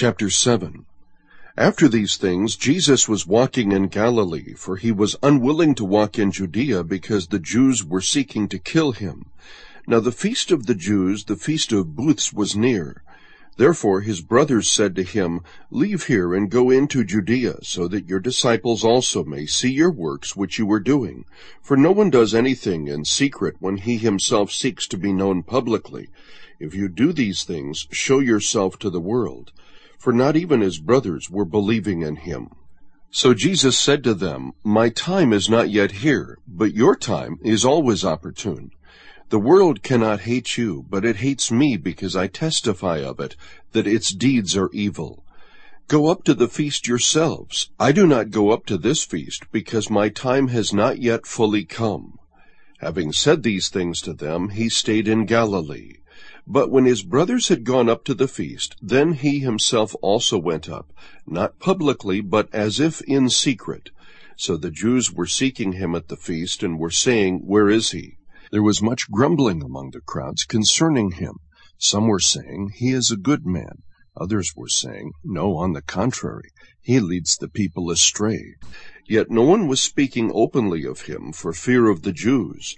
Chapter 7. After these things, Jesus was walking in Galilee, for he was unwilling to walk in Judea because the Jews were seeking to kill him. Now the feast of the Jews, the feast of booths, was near. Therefore his brothers said to him, "Leave here and go into Judea, so that your disciples also may see your works which you are doing. For no one does anything in secret when he himself seeks to be known publicly. If you do these things, show yourself to the world." For not even his brothers were believing in him. So Jesus said to them, "My time is not yet here, but your time is always opportune. The world cannot hate you, but it hates me because I testify of it, that its deeds are evil. Go up to the feast yourselves. I do not go up to this feast, because my time has not yet fully come." Having said these things to them, he stayed in Galilee. But when his brothers had gone up to the feast, then he himself also went up, not publicly, but as if in secret. So the Jews were seeking him at the feast, and were saying, "Where is he?" There was much grumbling among the crowds concerning him. Some were saying, "He is a good man." Others were saying, "No, on the contrary, he leads the people astray." Yet no one was speaking openly of him for fear of the Jews.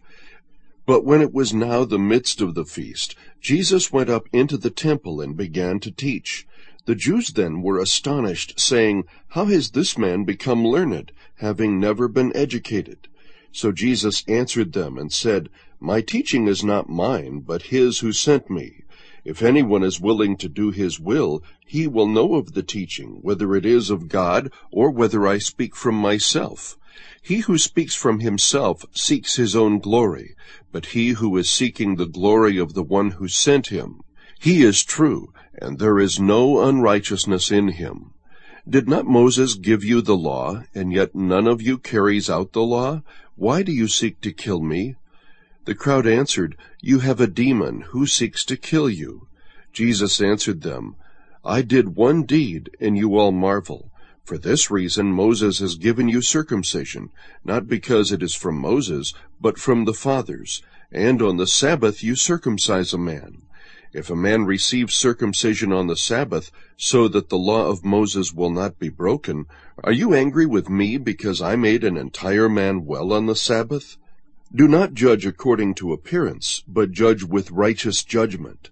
But when it was now the midst of the feast, Jesus went up into the temple and began to teach. The Jews then were astonished, saying, "How has this man become learned, having never been educated?" So Jesus answered them and said, "My teaching is not mine, but his who sent me. If anyone is willing to do his will, he will know of the teaching, whether it is of God or whether I speak from myself. He who speaks from himself seeks his own glory, but he who is seeking the glory of the one who sent him, he is true, and there is no unrighteousness in him. Did not Moses give you the law, and yet none of you carries out the law? Why do you seek to kill me?" The crowd answered, "You have a demon. Who seeks to kill you?" Jesus answered them, "I did one deed, and you all marvel. For this reason Moses has given you circumcision, not because it is from Moses, but from the fathers. And on the Sabbath you circumcise a man. If a man receives circumcision on the Sabbath, so that the law of Moses will not be broken, are you angry with me because I made an entire man well on the Sabbath? Do not judge according to appearance, but judge with righteous judgment."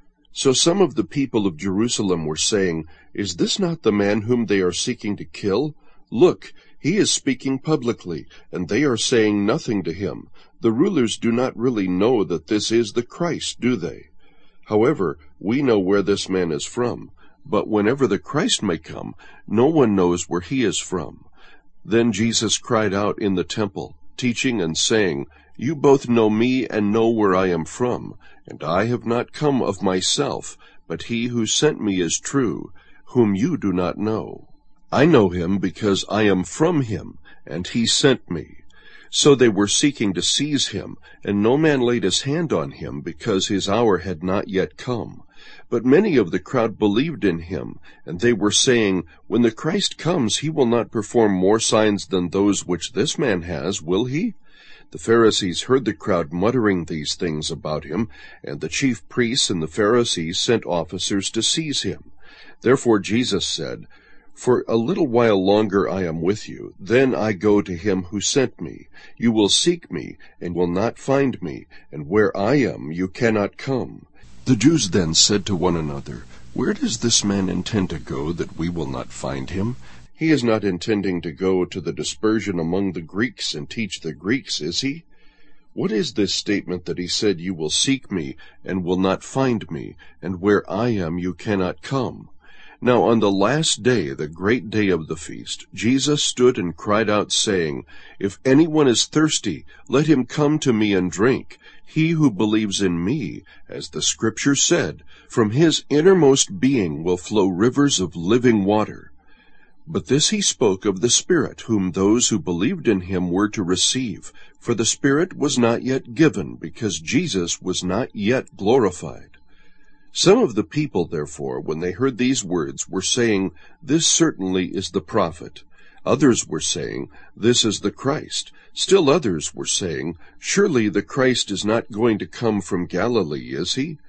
So some of the people of Jerusalem were saying, "Is this not the man whom they are seeking to kill? Look, he is speaking publicly, and they are saying nothing to him. The rulers do not really know that this is the Christ, do they? However, we know where this man is from, but whenever the Christ may come, no one knows where he is from." Then Jesus cried out in the temple, teaching and saying, "You both know me and know where I am from, and I have not come of myself, but he who sent me is true, whom you do not know. I know him because I am from him, and he sent me." So they were seeking to seize him, and no man laid his hand on him, because his hour had not yet come. But many of the crowd believed in him, and they were saying, "When the Christ comes, he will not perform more signs than those which this man has, will he?" The Pharisees heard the crowd muttering these things about him, and the chief priests and the Pharisees sent officers to seize him. Therefore Jesus said, "For a little while longer I am with you, then I go to him who sent me. You will seek me, and will not find me, and where I am you cannot come." The Jews then said to one another, "Where does this man intend to go, that we will not find him? He is not intending to go to the dispersion among the Greeks and teach the Greeks, is he? What is this statement that he said, 'You will seek me, and will not find me, and where I am you cannot come'?" Now on the last day, the great day of the feast, Jesus stood and cried out, saying, "If anyone is thirsty, let him come to me and drink. He who believes in me, as the Scripture said, from his innermost being will flow rivers of living water." But this he spoke of the Spirit, whom those who believed in him were to receive, for the Spirit was not yet given, because Jesus was not yet glorified. Some of the people, therefore, when they heard these words, were saying, "This certainly is the prophet." Others were saying, "This is the Christ." Still others were saying, "Surely the Christ is not going to come from Galilee, is he?"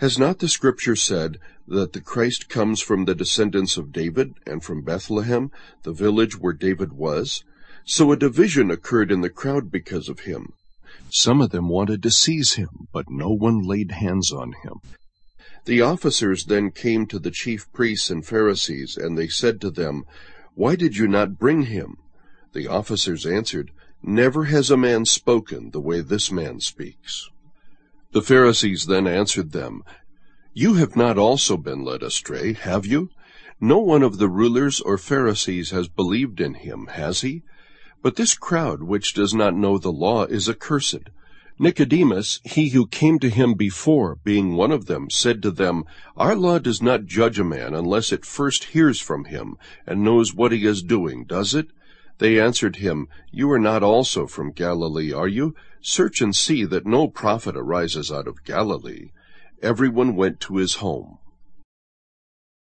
Has not the Scripture said that the Christ comes from the descendants of David and from Bethlehem, the village where David was? So a division occurred in the crowd because of him. Some of them wanted to seize him, but no one laid hands on him. The officers then came to the chief priests and Pharisees, and they said to them, "Why did you not bring him?" The officers answered, "Never has a man spoken the way this man speaks." The Pharisees then answered them, "You have not also been led astray, have you? No one of the rulers or Pharisees has believed in him, has he? But this crowd which does not know the law is accursed." Nicodemus, he who came to him before, being one of them, said to them, "Our law does not judge a man unless it first hears from him and knows what he is doing, does it?" They answered him, "You are not also from Galilee, are you? Search and see that no prophet arises out of Galilee." Everyone went to his home.